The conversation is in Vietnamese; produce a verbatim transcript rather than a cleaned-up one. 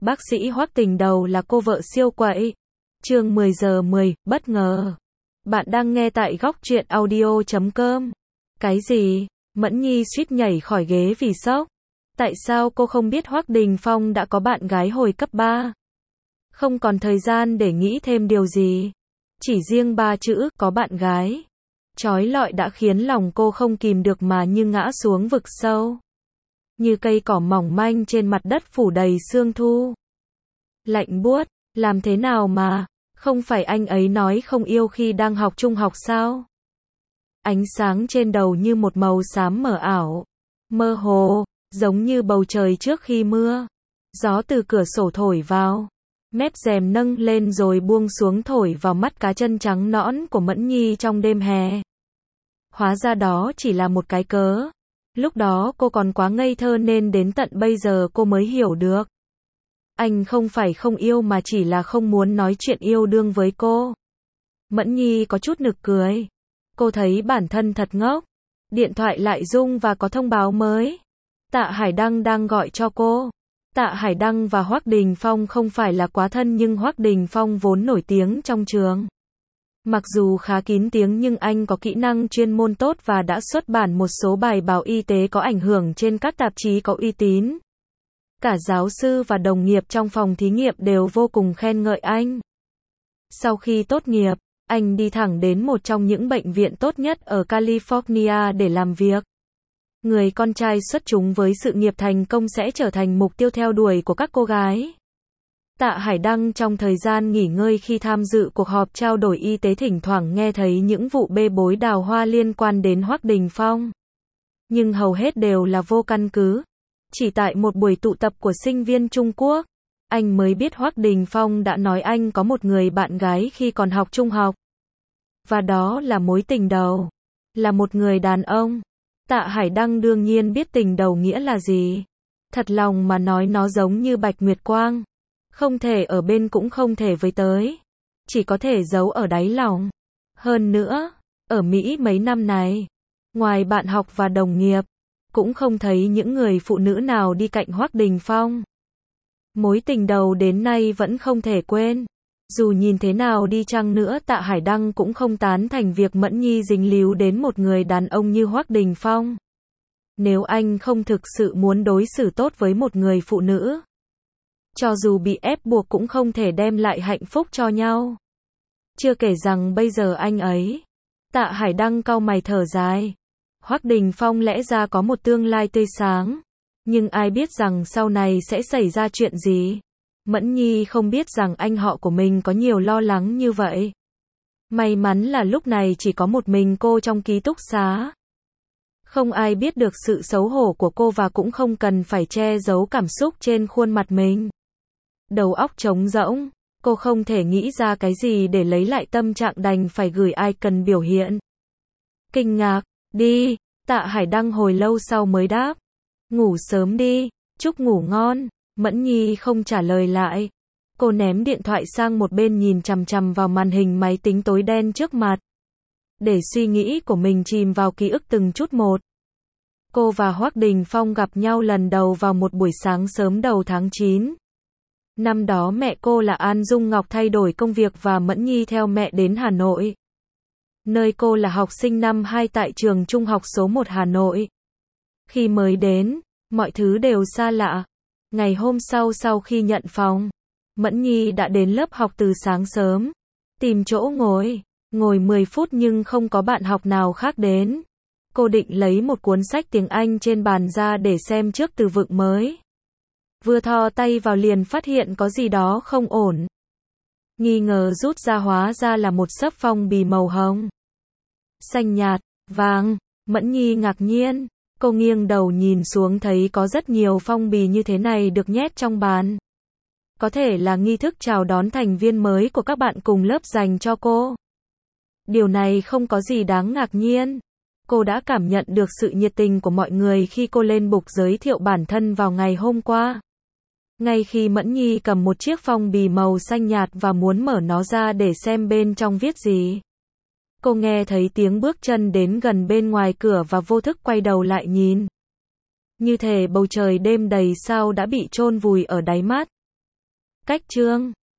Bác sĩ Hoắc Tình Đầu là cô vợ siêu quậy. Chương mười giờ mười, bất ngờ. Bạn đang nghe tại góc truyện audio chấm com. Cái gì? Mẫn Nhi suýt nhảy khỏi ghế vì sốc. Tại sao cô không biết Hoắc Đình Phong đã có bạn gái hồi cấp ba? Không còn thời gian để nghĩ thêm điều gì. Chỉ riêng ba chữ, có bạn gái. Chói lọi đã khiến lòng cô không kìm được mà như ngã xuống vực sâu. Như cây cỏ mỏng manh trên mặt đất phủ đầy sương thu. Lạnh buốt, làm thế nào mà, không phải anh ấy nói không yêu khi đang học trung học sao? Ánh sáng trên đầu như một màu xám mờ ảo, mơ hồ, giống như bầu trời trước khi mưa. Gió từ cửa sổ thổi vào, mép rèm nâng lên rồi buông xuống thổi vào mắt cá chân trắng nõn của Mẫn Nhi trong đêm hè. Hóa ra đó chỉ là một cái cớ. Lúc đó cô còn quá ngây thơ nên đến tận bây giờ cô mới hiểu được. Anh không phải không yêu mà chỉ là không muốn nói chuyện yêu đương với cô. Mẫn Nhi có chút nực cười. Cô thấy bản thân thật ngốc. Điện thoại lại rung và có thông báo mới. Tạ Hải Đăng đang gọi cho cô. Tạ Hải Đăng và Hoắc Đình Phong không phải là quá thân nhưng Hoắc Đình Phong vốn nổi tiếng trong trường. Mặc dù khá kín tiếng nhưng anh có kỹ năng chuyên môn tốt và đã xuất bản một số bài báo y tế có ảnh hưởng trên các tạp chí có uy tín. Cả giáo sư và đồng nghiệp trong phòng thí nghiệm đều vô cùng khen ngợi anh. Sau khi tốt nghiệp, anh đi thẳng đến một trong những bệnh viện tốt nhất ở California để làm việc. Người con trai xuất chúng với sự nghiệp thành công sẽ trở thành mục tiêu theo đuổi của các cô gái. Tạ Hải Đăng trong thời gian nghỉ ngơi khi tham dự cuộc họp trao đổi y tế thỉnh thoảng nghe thấy những vụ bê bối đào hoa liên quan đến Hoắc Đình Phong. Nhưng hầu hết đều là vô căn cứ. Chỉ tại một buổi tụ tập của sinh viên Trung Quốc, anh mới biết Hoắc Đình Phong đã nói anh có một người bạn gái khi còn học trung học. Và đó là mối tình đầu. Là một người đàn ông. Tạ Hải Đăng đương nhiên biết tình đầu nghĩa là gì. Thật lòng mà nói nó giống như Bạch Nguyệt Quang. Không thể ở bên cũng không thể với tới. Chỉ có thể giấu ở đáy lòng. Hơn nữa, ở Mỹ mấy năm này, ngoài bạn học và đồng nghiệp, cũng không thấy những người phụ nữ nào đi cạnh Hoắc Đình Phong. Mối tình đầu đến nay vẫn không thể quên. Dù nhìn thế nào đi chăng nữa Tạ Hải Đăng cũng không tán thành việc Mẫn Nhi dính líu đến một người đàn ông như Hoắc Đình Phong. Nếu anh không thực sự muốn đối xử tốt với một người phụ nữ, cho dù bị ép buộc cũng không thể đem lại hạnh phúc cho nhau. Chưa kể rằng bây giờ anh ấy. Tạ Hải Đăng cau mày thở dài. Hoắc Đình Phong lẽ ra có một tương lai tươi sáng. Nhưng ai biết rằng sau này sẽ xảy ra chuyện gì. Mẫn Nhi không biết rằng anh họ của mình có nhiều lo lắng như vậy. May mắn là lúc này chỉ có một mình cô trong ký túc xá. Không ai biết được sự xấu hổ của cô và cũng không cần phải che giấu cảm xúc trên khuôn mặt mình. Đầu óc trống rỗng, cô không thể nghĩ ra cái gì để lấy lại tâm trạng đành phải gửi ai cần biểu hiện. Kinh ngạc, đi, Tạ Hải Đăng hồi lâu sau mới đáp. Ngủ sớm đi, chúc ngủ ngon. Mẫn Nhi không trả lời lại. Cô ném điện thoại sang một bên nhìn chằm chằm vào màn hình máy tính tối đen trước mặt. Để suy nghĩ của mình chìm vào ký ức từng chút một. Cô và Hoắc Đình Phong gặp nhau lần đầu vào một buổi sáng sớm đầu tháng chín. Năm đó mẹ cô là An Dung Ngọc thay đổi công việc và Mẫn Nhi theo mẹ đến Hà Nội. Nơi cô là học sinh năm hai tại trường trung học số một Hà Nội. Khi mới đến, mọi thứ đều xa lạ. Ngày hôm sau sau khi nhận phòng, Mẫn Nhi đã đến lớp học từ sáng sớm. Tìm chỗ ngồi, ngồi mười phút nhưng không có bạn học nào khác đến. Cô định lấy một cuốn sách tiếng Anh trên bàn ra để xem trước từ vựng mới. Vừa thò tay vào liền phát hiện có gì đó không ổn. Nghi ngờ rút ra hóa ra là một xấp phong bì màu hồng. Xanh nhạt, vàng, Mẫn Nhi ngạc nhiên. Cô nghiêng đầu nhìn xuống thấy có rất nhiều phong bì như thế này được nhét trong bàn. Có thể là nghi thức chào đón thành viên mới của các bạn cùng lớp dành cho cô. Điều này không có gì đáng ngạc nhiên. Cô đã cảm nhận được sự nhiệt tình của mọi người khi cô lên bục giới thiệu bản thân vào ngày hôm qua. Ngay khi Mẫn Nhi cầm một chiếc phong bì màu xanh nhạt và muốn mở nó ra để xem bên trong viết gì, cô nghe thấy tiếng bước chân đến gần bên ngoài cửa và vô thức quay đầu lại nhìn. Như thể bầu trời đêm đầy sao đã bị chôn vùi ở đáy mắt. Cách chương